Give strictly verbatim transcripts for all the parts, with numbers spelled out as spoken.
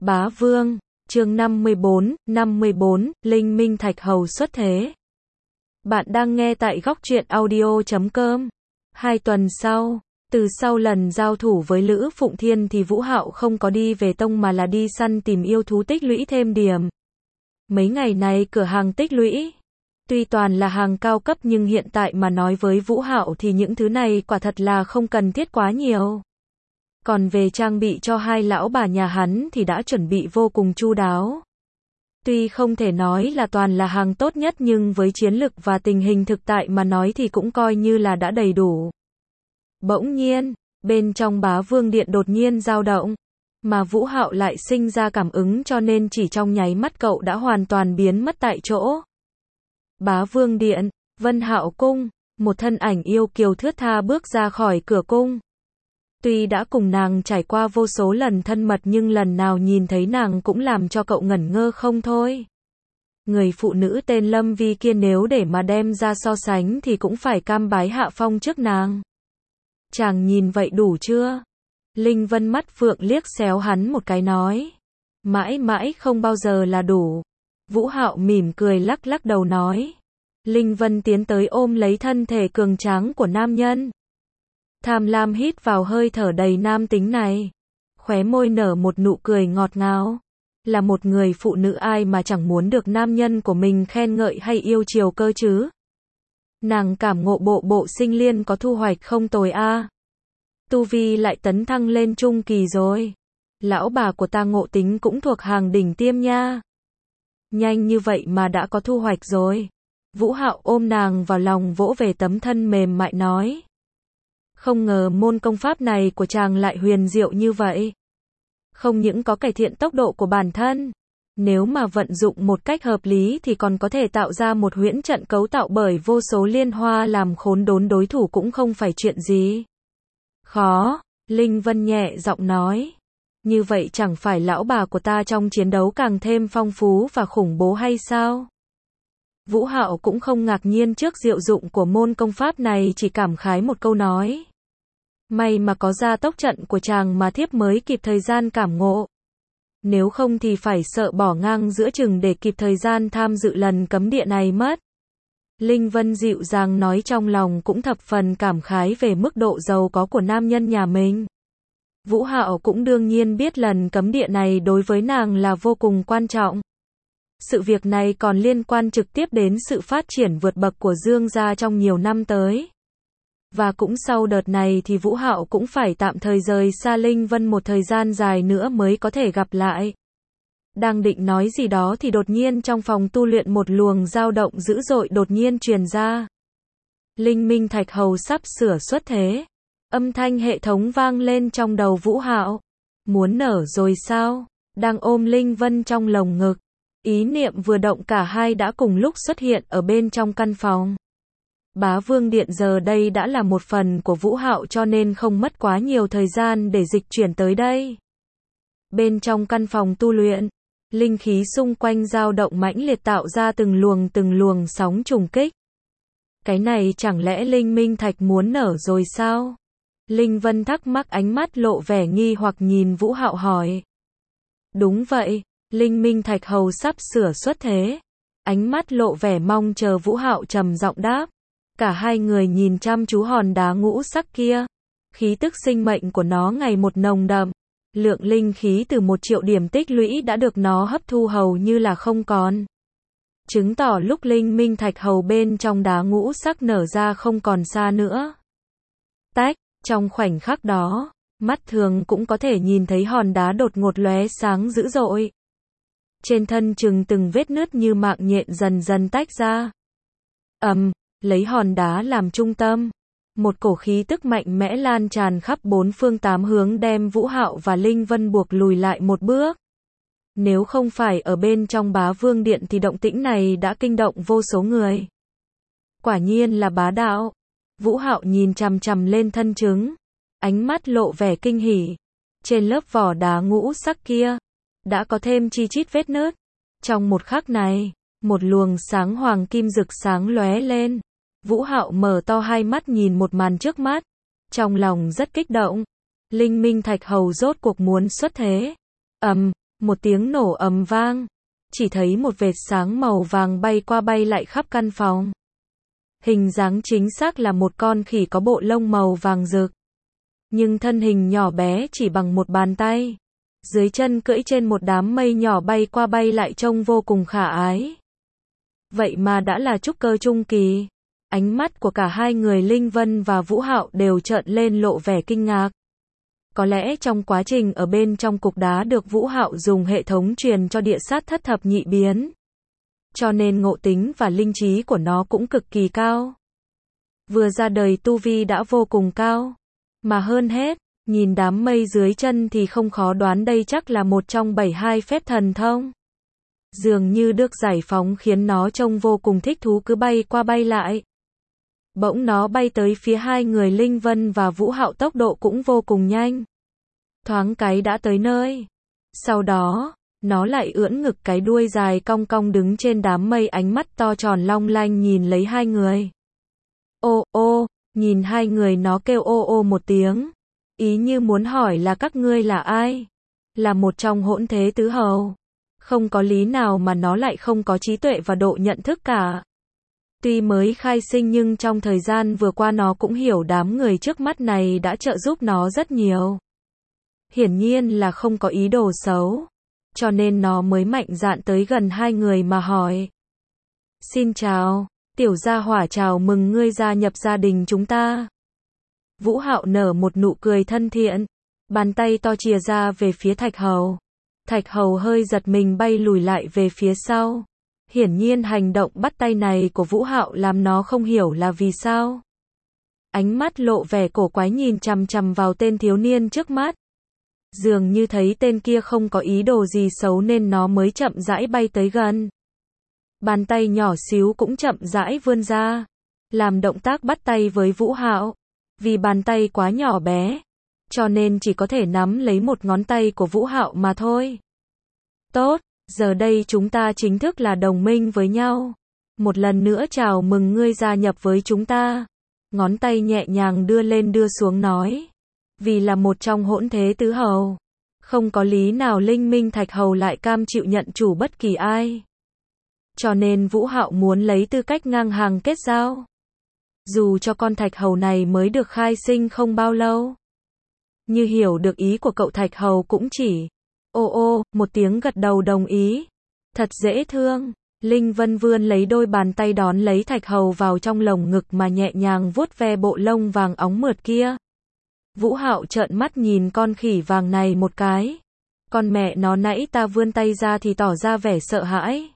Bá Vương, chương năm mươi bốn, năm mươi bốn, Linh Minh Thạch Hầu xuất thế. Bạn đang nghe tại góc truyện audio chấm com. Hai tuần sau, từ sau lần giao thủ với Lữ Phụng Thiên thì Vũ Hạo không có đi về tông mà là đi săn tìm yêu thú tích lũy thêm điểm. Mấy ngày này cửa hàng tích lũy, tuy toàn là hàng cao cấp nhưng hiện tại mà nói với Vũ Hạo thì những thứ này quả thật là không cần thiết quá nhiều. Còn về trang bị cho hai lão bà nhà hắn thì đã chuẩn bị vô cùng chu đáo. Tuy không thể nói là toàn là hàng tốt nhất nhưng với chiến lực và tình hình thực tại mà nói thì cũng coi như là đã đầy đủ. Bỗng nhiên, bên trong Bá Vương Điện đột nhiên dao động, mà Vũ Hạo lại sinh ra cảm ứng cho nên chỉ trong nháy mắt cậu đã hoàn toàn biến mất tại chỗ. Bá Vương Điện, Vân Hạo Cung, một thân ảnh yêu kiều thướt tha bước ra khỏi cửa cung. Tuy đã cùng nàng trải qua vô số lần thân mật nhưng lần nào nhìn thấy nàng cũng làm cho cậu ngẩn ngơ không thôi. Người phụ nữ tên Lâm Vi kia nếu để mà đem ra so sánh thì cũng phải cam bái hạ phong trước nàng. Chàng nhìn vậy đủ chưa? Linh Vân mắt phượng liếc xéo hắn một cái nói. Mãi mãi không bao giờ là đủ. Vũ Hạo mỉm cười lắc lắc đầu nói. Linh Vân tiến tới ôm lấy thân thể cường tráng của nam nhân. Tham lam hít vào hơi thở đầy nam tính này. Khóe môi nở một nụ cười ngọt ngào. Là một người phụ nữ ai mà chẳng muốn được nam nhân của mình khen ngợi hay yêu chiều cơ chứ. Nàng cảm ngộ bộ bộ sinh liên có thu hoạch không tồi a. À. Tu vi lại tấn thăng lên trung kỳ rồi. Lão bà của ta ngộ tính cũng thuộc hàng đỉnh tiêm nha. Nhanh như vậy mà đã có thu hoạch rồi. Vũ Hạo ôm nàng vào lòng vỗ về tấm thân mềm mại nói. Không ngờ môn công pháp này của chàng lại huyền diệu như vậy. Không những có cải thiện tốc độ của bản thân, nếu mà vận dụng một cách hợp lý thì còn có thể tạo ra một huyễn trận cấu tạo bởi vô số liên hoa làm khốn đốn đối thủ cũng không phải chuyện gì. Khó, Linh Vân nhẹ giọng nói. Như vậy chẳng phải lão bà của ta trong chiến đấu càng thêm phong phú và khủng bố hay sao? Vũ Hạo cũng không ngạc nhiên trước diệu dụng của môn công pháp này, chỉ cảm khái một câu nói. May mà có gia tốc trận của chàng mà thiếp mới kịp thời gian cảm ngộ. Nếu không thì phải sợ bỏ ngang giữa chừng để kịp thời gian tham dự lần cấm địa này mất. Linh Vân dịu dàng nói, trong lòng cũng thập phần cảm khái về mức độ giàu có của nam nhân nhà mình. Vũ Hạo cũng đương nhiên biết lần cấm địa này đối với nàng là vô cùng quan trọng. Sự việc này còn liên quan trực tiếp đến sự phát triển vượt bậc của Dương gia trong nhiều năm tới. Và cũng sau đợt này thì Vũ Hạo cũng phải tạm thời rời xa Linh Vân một thời gian dài nữa mới có thể gặp lại. Đang định nói gì đó thì đột nhiên trong phòng tu luyện một luồng dao động dữ dội đột nhiên truyền ra. Linh Minh Thạch Hầu sắp sửa xuất thế. Âm thanh hệ thống vang lên trong đầu Vũ Hạo. Muốn nở rồi sao? Đang ôm Linh Vân trong lồng ngực. Ý niệm vừa động cả hai đã cùng lúc xuất hiện ở bên trong căn phòng. Bá Vương Điện giờ đây đã là một phần của Vũ Hạo cho nên không mất quá nhiều thời gian để dịch chuyển tới đây. Bên trong căn phòng tu luyện, linh khí xung quanh dao động mãnh liệt tạo ra từng luồng từng luồng sóng trùng kích. Cái này chẳng lẽ Linh Minh Thạch muốn nở rồi sao? Linh Vân thắc mắc, ánh mắt lộ vẻ nghi hoặc nhìn Vũ Hạo hỏi. Đúng vậy, Linh Minh Thạch Hầu sắp sửa xuất thế. Ánh mắt lộ vẻ mong chờ, Vũ Hạo trầm giọng đáp. Cả hai người nhìn chăm chú hòn đá ngũ sắc kia. Khí tức sinh mệnh của nó ngày một nồng đậm. Lượng linh khí từ một triệu điểm tích lũy đã được nó hấp thu hầu như là không còn. Chứng tỏ lúc Linh Minh Thạch Hầu bên trong đá ngũ sắc nở ra không còn xa nữa. Tách, trong khoảnh khắc đó, mắt thường cũng có thể nhìn thấy hòn đá đột ngột lóe sáng dữ dội. Trên thân chừng từng vết nứt như mạng nhện dần dần tách ra. Ầm, lấy hòn đá làm trung tâm. Một cổ khí tức mạnh mẽ lan tràn khắp bốn phương tám hướng đem Vũ Hạo và Linh Vân buộc lùi lại một bước. Nếu không phải ở bên trong Bá Vương Điện thì động tĩnh này đã kinh động vô số người. Quả nhiên là bá đạo. Vũ Hạo nhìn chằm chằm lên thân trứng. Ánh mắt lộ vẻ kinh hỉ. Trên lớp vỏ đá ngũ sắc kia đã có thêm chi chít vết nứt. Trong một khắc này, một luồng sáng hoàng kim rực sáng lóe lên. Vũ Hạo mở to hai mắt nhìn một màn trước mắt. Trong lòng rất kích động. Linh Minh Thạch Hầu rốt cuộc muốn xuất thế. Ầm, một tiếng nổ ầm vang, chỉ thấy một vệt sáng màu vàng bay qua bay lại khắp căn phòng. Hình dáng chính xác là một con khỉ có bộ lông màu vàng rực. Nhưng thân hình nhỏ bé chỉ bằng một bàn tay. Dưới chân cưỡi trên một đám mây nhỏ bay qua bay lại trông vô cùng khả ái. Vậy mà đã là trúc cơ trung kỳ. Ánh mắt của cả hai người Linh Vân và Vũ Hạo đều trợn lên lộ vẻ kinh ngạc. Có lẽ trong quá trình ở bên trong cục đá được Vũ Hạo dùng hệ thống truyền cho địa sát thất thập nhị biến. Cho nên ngộ tính và linh trí của nó cũng cực kỳ cao. Vừa ra đời tu vi đã vô cùng cao. Mà hơn hết, nhìn đám mây dưới chân thì không khó đoán đây chắc là một trong bảy hai phép thần thông. Dường như được giải phóng khiến nó trông vô cùng thích thú cứ bay qua bay lại. Bỗng nó bay tới phía hai người Linh Vân và Vũ Hạo, tốc độ cũng vô cùng nhanh. Thoáng cái đã tới nơi. Sau đó, nó lại ưỡn ngực cái đuôi dài cong cong đứng trên đám mây, ánh mắt to tròn long lanh nhìn lấy hai người. Ô ô, nhìn hai người nó kêu ô ô một tiếng. Ý như muốn hỏi là các ngươi là ai? Là một trong hỗn thế tứ hầu. Không có lý nào mà nó lại không có trí tuệ và độ nhận thức cả. Tuy mới khai sinh nhưng trong thời gian vừa qua nó cũng hiểu đám người trước mắt này đã trợ giúp nó rất nhiều. Hiển nhiên là không có ý đồ xấu. Cho nên nó mới mạnh dạn tới gần hai người mà hỏi. Xin chào, tiểu gia hỏa, chào mừng ngươi gia nhập gia đình chúng ta. Vũ Hạo nở một nụ cười thân thiện. Bàn tay to chìa ra về phía Thạch Hầu. Thạch Hầu hơi giật mình bay lùi lại về phía sau. Hiển nhiên hành động bắt tay này của Vũ Hạo làm nó không hiểu là vì sao. Ánh mắt lộ vẻ cổ quái nhìn chằm chằm vào tên thiếu niên trước mắt. Dường như thấy tên kia không có ý đồ gì xấu nên nó mới chậm rãi bay tới gần. Bàn tay nhỏ xíu cũng chậm rãi vươn ra, làm động tác bắt tay với Vũ Hạo. Vì bàn tay quá nhỏ bé, cho nên chỉ có thể nắm lấy một ngón tay của Vũ Hạo mà thôi. Tốt, giờ đây chúng ta chính thức là đồng minh với nhau. Một lần nữa chào mừng ngươi gia nhập với chúng ta. Ngón tay nhẹ nhàng đưa lên đưa xuống nói. Vì là một trong hỗn thế tứ hầu, không có lý nào Linh Minh Thạch Hầu lại cam chịu nhận chủ bất kỳ ai. Cho nên Vũ Hạo muốn lấy tư cách ngang hàng kết giao. Dù cho con Thạch Hầu này mới được khai sinh không bao lâu. Như hiểu được ý của cậu Thạch Hầu cũng chỉ ô ô một tiếng gật đầu đồng ý. Thật dễ thương. Linh Vân vươn lấy đôi bàn tay đón lấy Thạch Hầu vào trong lồng ngực mà nhẹ nhàng vuốt ve bộ lông vàng óng mượt kia. Vũ Hạo trợn mắt nhìn con khỉ vàng này một cái. Con mẹ nó, nãy ta vươn tay ra thì tỏ ra vẻ sợ hãi.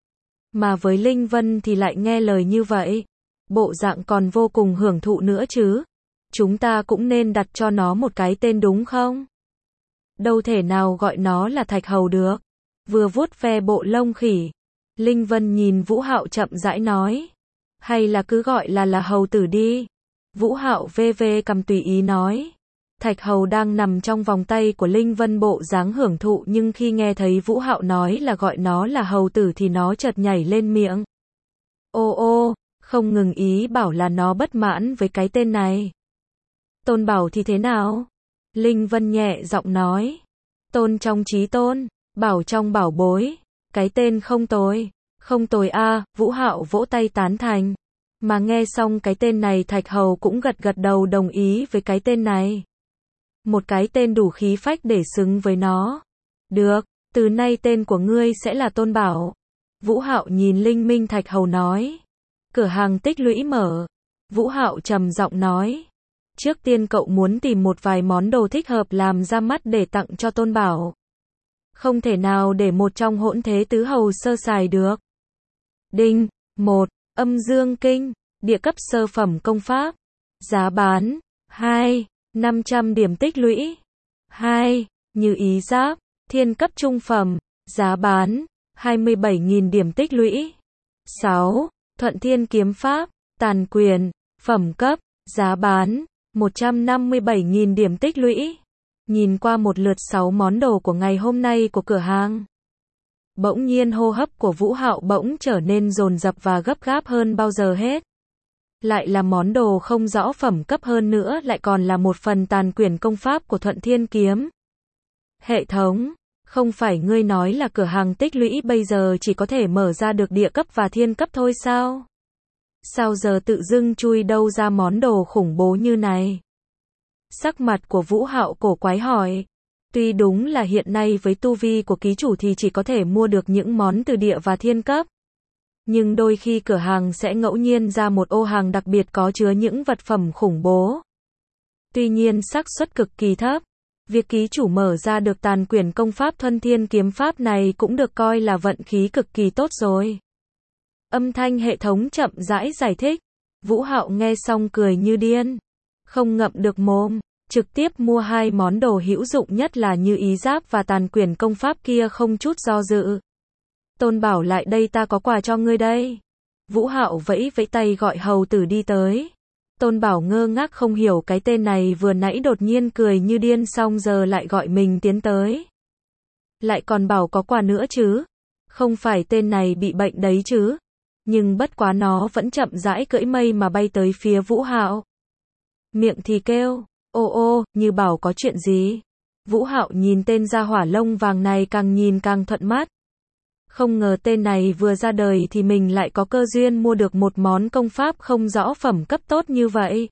Mà với Linh Vân thì lại nghe lời như vậy. Bộ dạng còn vô cùng hưởng thụ nữa chứ. Chúng ta cũng nên đặt cho nó một cái tên đúng không? Đâu thể nào gọi nó là Thạch Hầu được. Vừa vuốt ve bộ lông khỉ, Linh Vân nhìn Vũ Hạo chậm rãi nói. Hay là cứ gọi là là hầu tử đi. Vũ Hạo vê vê cằm tùy ý nói. Thạch Hầu đang nằm trong vòng tay của Linh Vân bộ dáng hưởng thụ, nhưng khi nghe thấy Vũ Hạo nói là gọi nó là hầu tử thì nó chợt nhảy lên miệng. Ô ô, không ngừng ý bảo là nó bất mãn với cái tên này. Tôn Bảo thì thế nào? Linh Vân nhẹ giọng nói. Tôn trong chí tôn, bảo trong bảo bối. Cái tên không tồi. Không tồi a. Vũ Hạo vỗ tay tán thành. Mà nghe xong cái tên này Thạch Hầu cũng gật gật đầu đồng ý với cái tên này. Một cái tên đủ khí phách để xứng với nó. Được, từ nay tên của ngươi sẽ là Tôn Bảo. Vũ Hạo nhìn Linh Minh Thạch Hầu nói. Cửa hàng tích lũy mở. Vũ Hạo trầm giọng nói. Trước tiên cậu muốn tìm một vài món đồ thích hợp làm ra mắt để tặng cho Tôn Bảo. Không thể nào để một trong hỗn thế tứ hầu sơ sài được. Đinh, một. Âm Dương Kinh, địa cấp sơ phẩm công pháp. Giá bán, hai. năm trăm điểm tích lũy. hai. Như ý giáp, thiên cấp trung phẩm. Giá bán, hai mươi bảy nghìn điểm tích lũy. sáu. Thuận Thiên kiếm pháp, tàn quyền, phẩm cấp. Giá bán, một trăm năm mươi bảy nghìn điểm tích lũy. Nhìn qua một lượt sáu món đồ của ngày hôm nay của cửa hàng. Bỗng nhiên hô hấp của Vũ Hạo bỗng trở nên dồn dập và gấp gáp hơn bao giờ hết. Lại là món đồ không rõ phẩm cấp, hơn nữa lại còn là một phần tàn quyền công pháp của Thuận Thiên kiếm. Hệ thống, Không phải ngươi nói là cửa hàng tích lũy bây giờ chỉ có thể mở ra được địa cấp và thiên cấp thôi sao? Sao giờ tự dưng chui đâu ra món đồ khủng bố như này? Sắc mặt của Vũ Hạo cổ quái hỏi. Tuy đúng là hiện nay với tu vi của ký chủ thì chỉ có thể mua được những món từ địa và thiên cấp. Nhưng đôi khi cửa hàng sẽ ngẫu nhiên ra một ô hàng đặc biệt có chứa những vật phẩm khủng bố. Tuy nhiên xác suất cực kỳ thấp. Việc ký chủ mở ra được tàn quyển công pháp Thuần Thiên kiếm pháp này cũng được coi là vận khí cực kỳ tốt rồi. Âm thanh hệ thống chậm rãi giải thích. Vũ Hạo nghe xong cười như điên. Không ngậm được mồm, trực tiếp mua hai món đồ hữu dụng nhất là Như Ý Giáp và tàn quyển công pháp kia không chút do dự. Tôn Bảo lại đây, ta có quà cho ngươi đây. Vũ Hạo vẫy vẫy tay gọi hầu tử đi tới. Tôn Bảo ngơ ngác không hiểu cái tên này vừa nãy đột nhiên cười như điên xong giờ lại gọi mình tiến tới. Lại còn bảo có quà nữa chứ. Không phải tên này bị bệnh đấy chứ. Nhưng bất quá nó vẫn chậm rãi cưỡi mây mà bay tới phía Vũ Hạo. Miệng thì kêu, ô ô, như bảo có chuyện gì. Vũ Hạo nhìn tên gia hỏa lông vàng này càng nhìn càng thuận mắt. Không ngờ tên này vừa ra đời thì mình lại có cơ duyên mua được một món công pháp không rõ phẩm cấp tốt như vậy.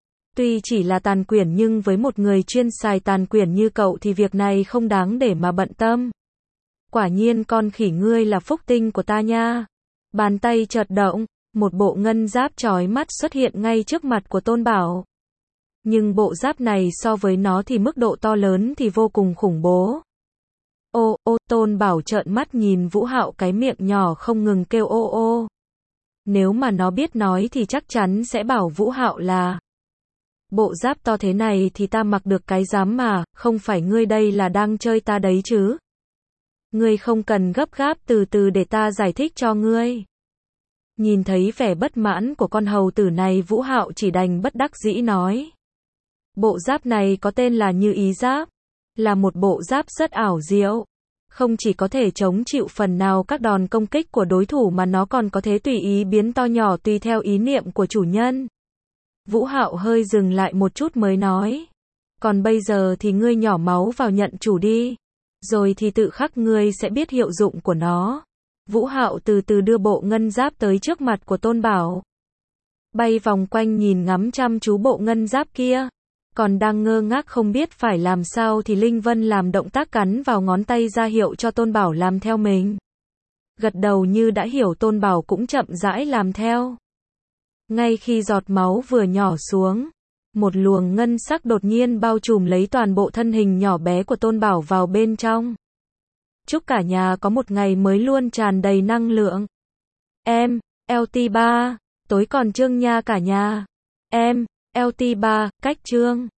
Tuy chỉ là tàn quyển nhưng với một người chuyên xài tàn quyển như cậu thì việc này không đáng để mà bận tâm. Quả nhiên con khỉ ngươi là phúc tinh của ta nha. Bàn tay chợt động, một bộ ngân giáp chói mắt xuất hiện ngay trước mặt của Tôn Bảo. Nhưng bộ giáp này so với nó thì mức độ to lớn thì vô cùng khủng bố. Ô, ô, Tôn Bảo trợn mắt nhìn Vũ Hạo, cái miệng nhỏ không ngừng kêu ô ô. Nếu mà nó biết nói thì chắc chắn sẽ bảo Vũ Hạo là bộ giáp to thế này thì ta mặc được cái dám mà, không phải ngươi đây là đang chơi ta đấy chứ. Ngươi không cần gấp gáp, từ từ để ta giải thích cho ngươi. Nhìn thấy vẻ bất mãn của con hầu tử này, Vũ Hạo chỉ đành bất đắc dĩ nói. Bộ giáp này có tên là Như Ý Giáp. Là một bộ giáp rất ảo diệu. Không chỉ có thể chống chịu phần nào các đòn công kích của đối thủ mà nó còn có thể tùy ý biến to nhỏ tùy theo ý niệm của chủ nhân. Vũ Hạo hơi dừng lại một chút mới nói. Còn bây giờ thì ngươi nhỏ máu vào nhận chủ đi. Rồi thì tự khắc ngươi sẽ biết hiệu dụng của nó. Vũ Hạo từ từ đưa bộ ngân giáp tới trước mặt của Tôn Bảo. Bay vòng quanh nhìn ngắm chăm chú bộ ngân giáp kia. Còn đang ngơ ngác không biết phải làm sao thì Linh Vân làm động tác cắn vào ngón tay ra hiệu cho Tôn Bảo làm theo mình. Gật đầu như đã hiểu, Tôn Bảo cũng chậm rãi làm theo. Ngay khi giọt máu vừa nhỏ xuống, một luồng ngân sắc đột nhiên bao trùm lấy toàn bộ thân hình nhỏ bé của Tôn Bảo vào bên trong. Chúc cả nhà có một ngày mới luôn tràn đầy năng lượng. Em, lờ tê ba, tối còn chương nha cả nhà. Em, lờ tê ba, cách chương.